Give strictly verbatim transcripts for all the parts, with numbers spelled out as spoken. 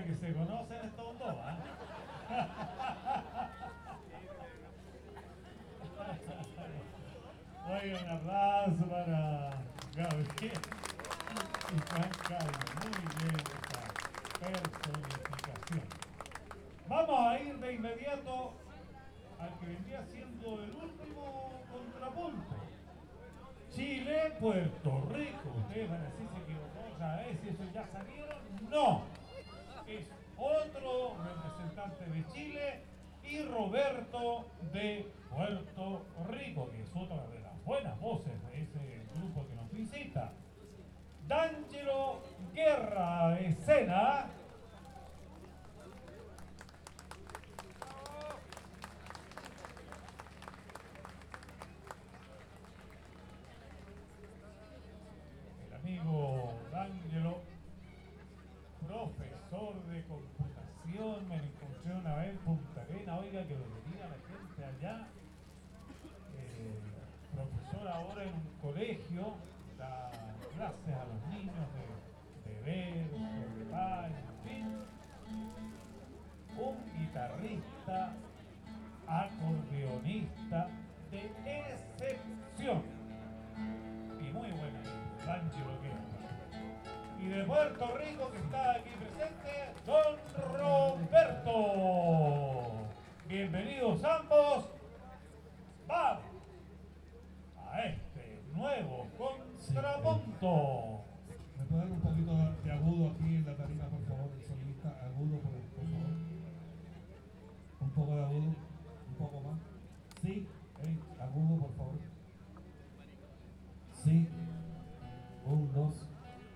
que se conocen estos dos, ¿ah? Oiga, un aplauso para Gabriel y Juan Carlos. Muy bien esta personificación. Vamos a ir de inmediato al que vendría siendo el último contrapunto. Chile, Puerto Rico. Ustedes van a decir se equivocó otra vez, si eso ya salieron. No. Es otro representante de Chile y Roberto de Puerto Rico, que es otra de las buenas voces de ese grupo que nos visita. D'Angelo Guerra, escena. El amigo D'Angelo, profesor de computación, me lo encontré una vez en Punta Arenas, oiga, que lo quería la gente allá. Eh, profesor ahora en un colegio, da clases a los niños de, de ver, sobre paz, en fin. Un guitarrista, acordeonista de excepción y muy buena, D'Angelo Guerra. Y de Puerto Rico, que está aquí presente, don Roberto. Bienvenidos ambos. Vamos a este nuevo contrapunto. ¿Me puede dar un poquito de agudo aquí en la tarima, por favor, el solista? Agudo, por, por favor. Un poco de agudo, un poco más. Sí, hey, agudo, por favor. Sí. Un, dos.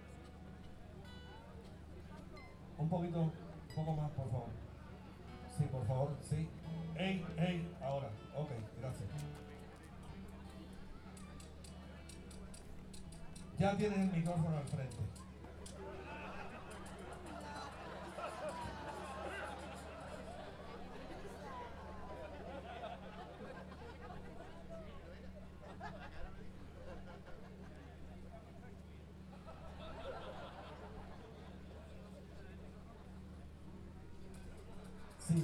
Un poquito, un poco más, por favor. Sí, por favor, sí. Ey, ey, ahora. Ok, gracias. Ya tienes el micrófono al frente. Sí.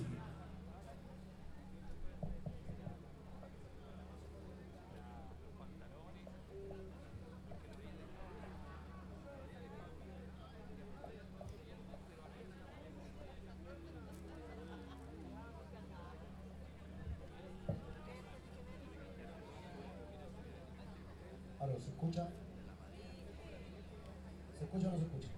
Aló, ¿se escucha? ¿Se escucha o no se escucha?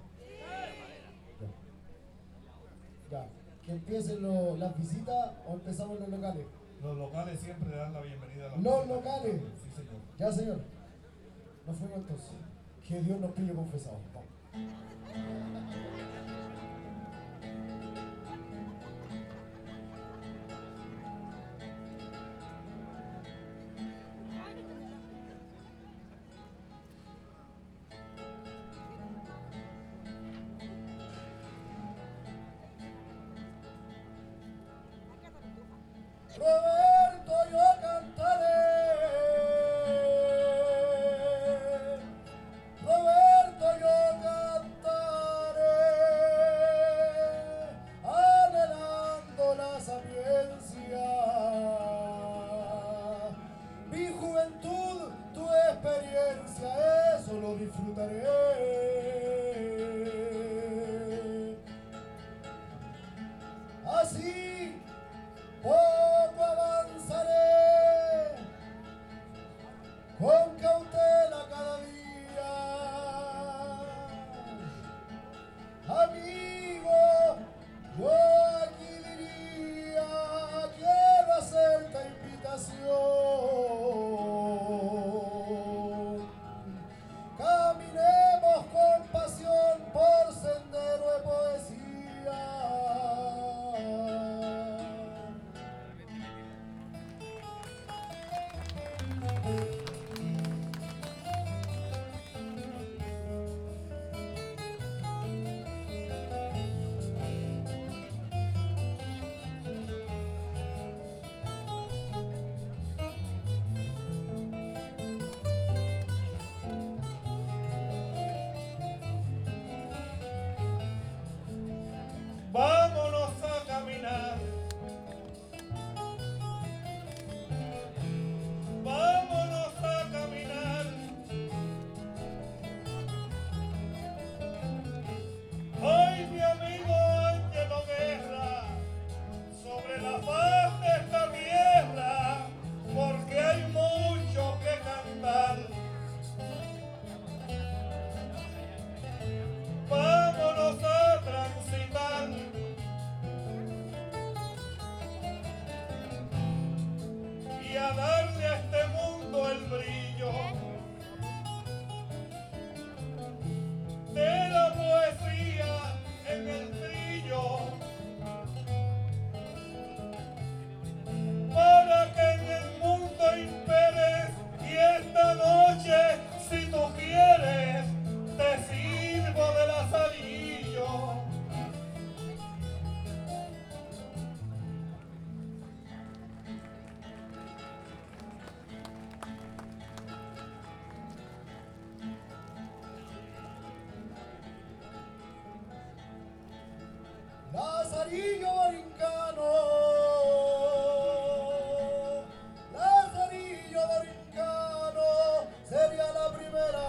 Ya. Ya. ¿Que empiecen lo, las visitas o empezamos los locales? Los locales siempre dan la bienvenida a la Los visita. locales. Sí, señor. Ya, señor. Nos fuimos entonces. Que Dios nos pille confesados. Vamos. Roberto, yo cantaré. Roberto, yo cantaré, anhelando la sapiencia. Mi juventud, tu experiencia, eso lo disfrutaré. Así poco avanzaré, con cautela cada día. Amigo, yo aquí diría, quiero hacerte invitación. Caminemos Lazarillo Borincano, Lazarillo Borincano, sería la primera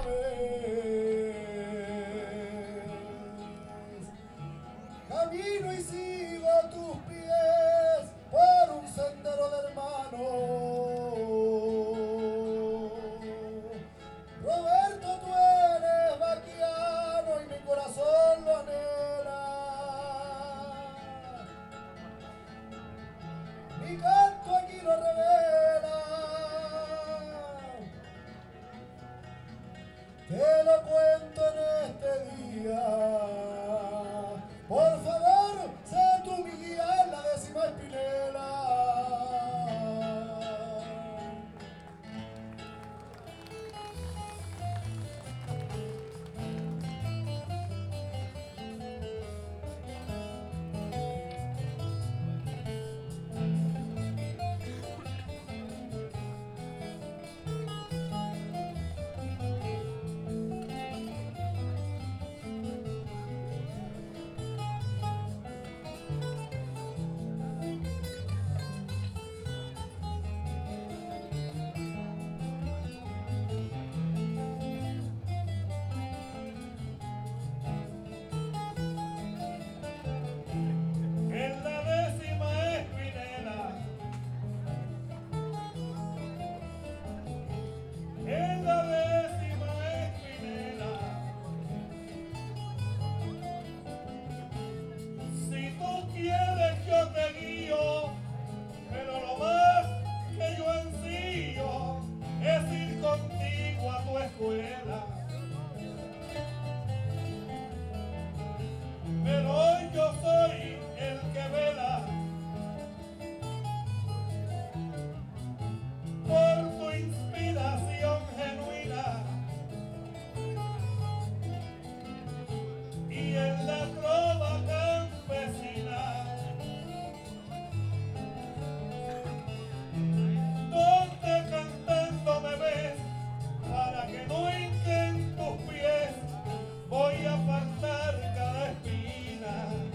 vez. Camino y sigo tus pies por un sendero de hermano. Roberto, tú eres vaquiano y mi corazón lo anhela. Mi canto aquí lo revela. Te lo cuento en este día. Por favor, sé tú mi guía en la décima espinela. En la décima espinela, en la décima espinela, si tú quieres yo te guío, pero lo más que yo ansío es ir contigo a tu escuela. Pero hoy yo soy el que vela por tu inspiración genuina, y en la trova campesina, donde cantando me ves, para que no hinquen tus pies, voy a apartar cada espina.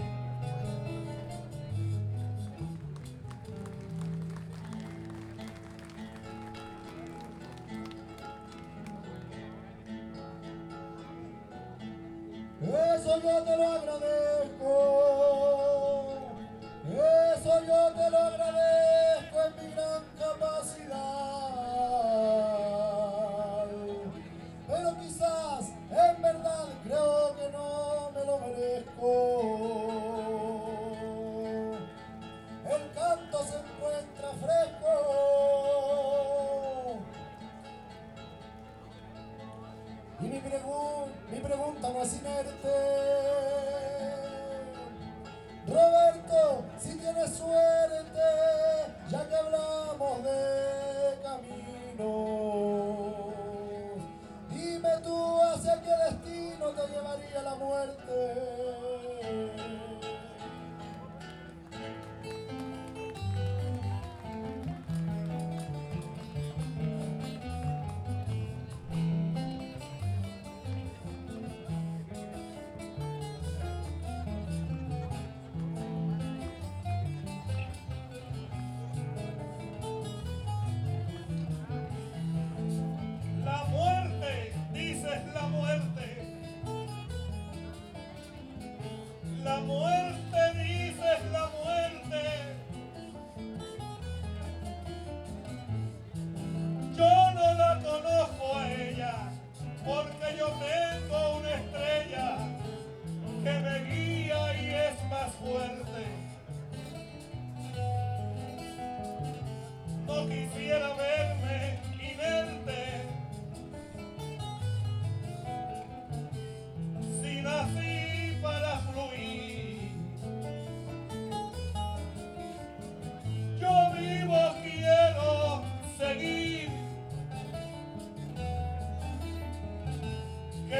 Eso yo te lo agradezco, eso yo te lo agradezco en mi gran capacidad. Pero quizás en verdad creo que no me lo merezco. El canto se encuentra fresco. Y mi, pregun mi pregunta no es inerte. Roberto, si tienes suerte, ya que hablamos de caminos, dime tú hacia qué destino te llevaría la muerte. La muerte, dices la muerte. La muerte, dices la muerte. Yo no la conozco a ella, porque yo tengo una estrella que me guía y es más fuerte. No quisiera verme inerte, si nací para fluir. Yo vivo quiero seguir,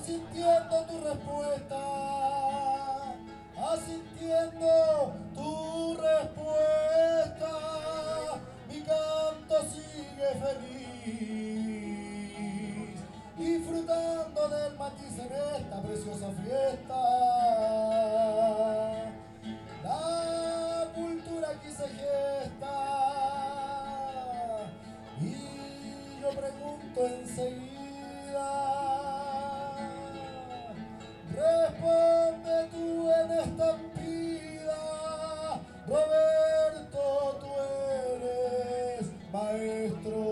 asintiendo tu respuesta, asintiendo tu respuesta, mi canto sigue feliz, disfrutando del matiz en esta preciosa fiesta. La cultura aquí se gesta y yo pregunto enseguida, responde tú en estampida, Roberto, tú eres maestro.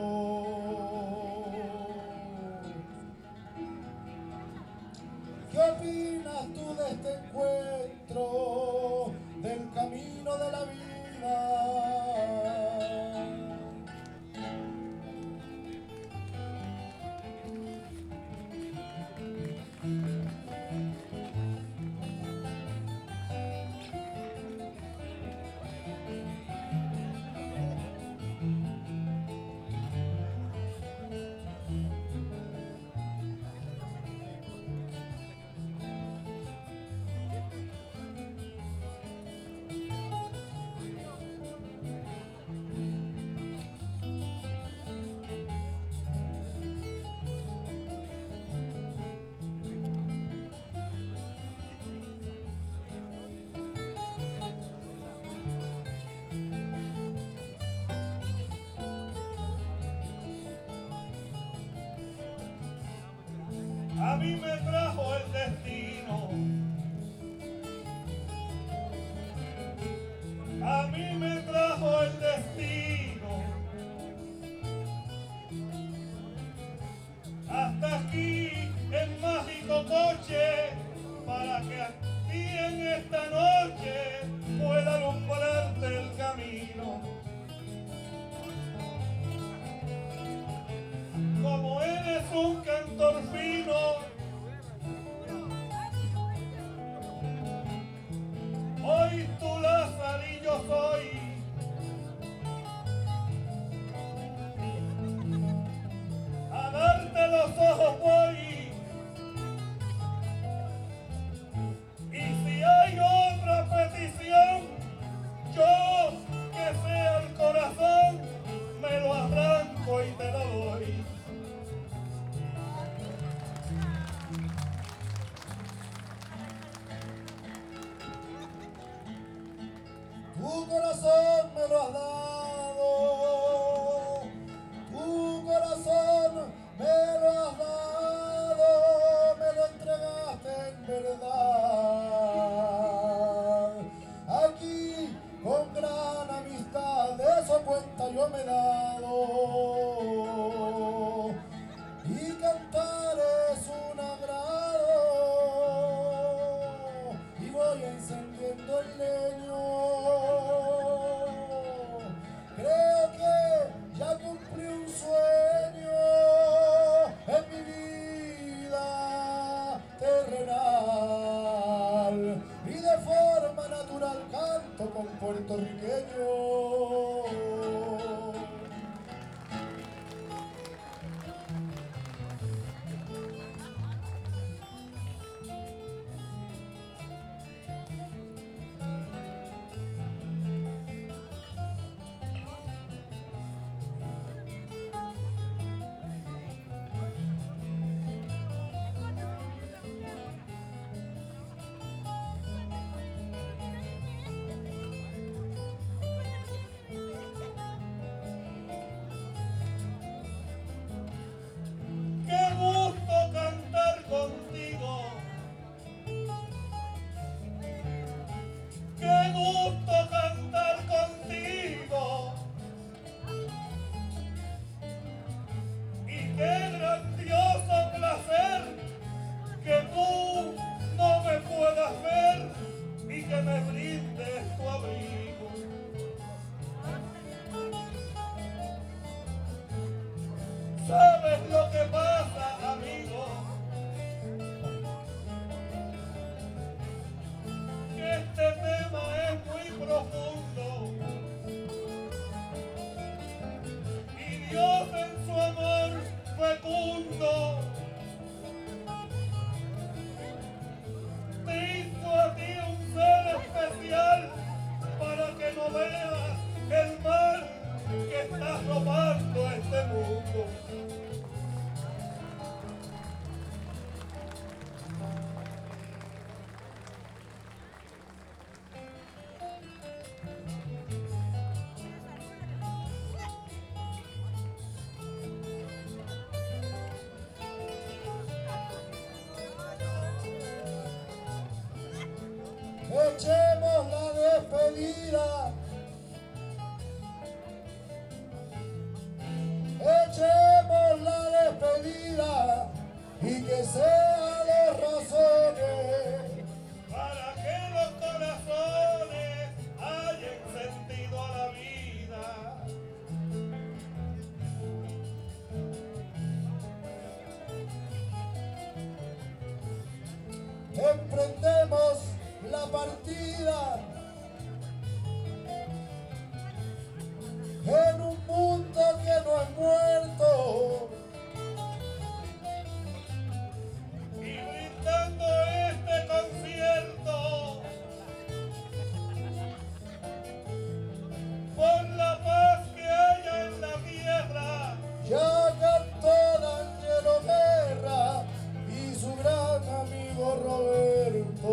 ¿Qué opinas tú de este encuentro, del camino de la vida? A mí me trajo el destino, a mí me trajo el destino, hasta aquí en mágico coche, para que a ti en esta noche pueda alumbrarte el camino. Como eres un cantor fino, hoy tú Lazarillo soy. A darte los ojos voy. Y si hay otra petición, yo que sea el corazón, me lo arranco y te lo doy. Tu corazón me lo has dado, tu corazón me lo has dado, me lo entregaste en verdad. Aquí con gran amistad, de eso cuenta yo me he dado. Y cantar es un agrado, y voy encendiendo el leño. Creo que ya cumplí un sueño en mi vida terrenal, y de forma natural canto con puertorriqueño. Qué gusto cantar contigo, qué gusto cantar contigo, y qué grandioso placer que tú no me puedas ver y que me brindes tu abrigo. ¿Sabes lo que pasa, amigo? Que este tema es muy profundo y Dios en su amor fecundo robando este mundo. Echemos la despedida, echemos la despedida y que sea de razones Para que los corazones hallen sentido a la vida. emprendemos la partida en un mundo que no es muerto. Y brindando este concierto por la paz que haya en la tierra. Ya cantó D'Angelo Guerra y su gran amigo Roberto.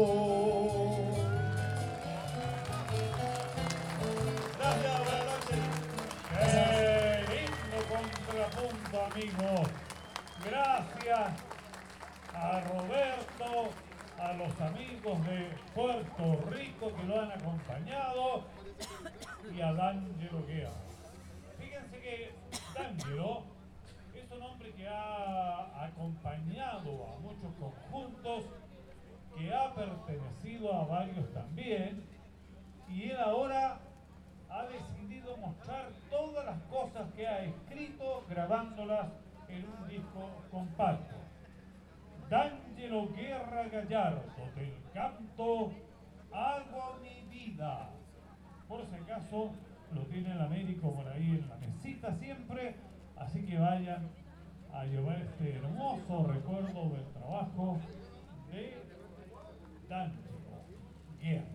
Gracias, buenas noches. ¡Qué lindo contrapunto, amigos! Gracias a Roberto, a los amigos de Puerto Rico que lo han acompañado y a D'Angelo Guerra. Fíjense que D'Angelo es un hombre que ha acompañado a muchos conjuntos, que ha pertenecido a varios también, y él ahora ha decidido mostrar todas las cosas que ha escrito, grabándolas en un disco compacto. D'Angelo Guerra Gallardo, del canto Hago mi vida. Por si acaso lo tiene el Américo por ahí en la mesita siempre, así que vayan a llevar este hermoso recuerdo del trabajo de D'Angelo Guerra.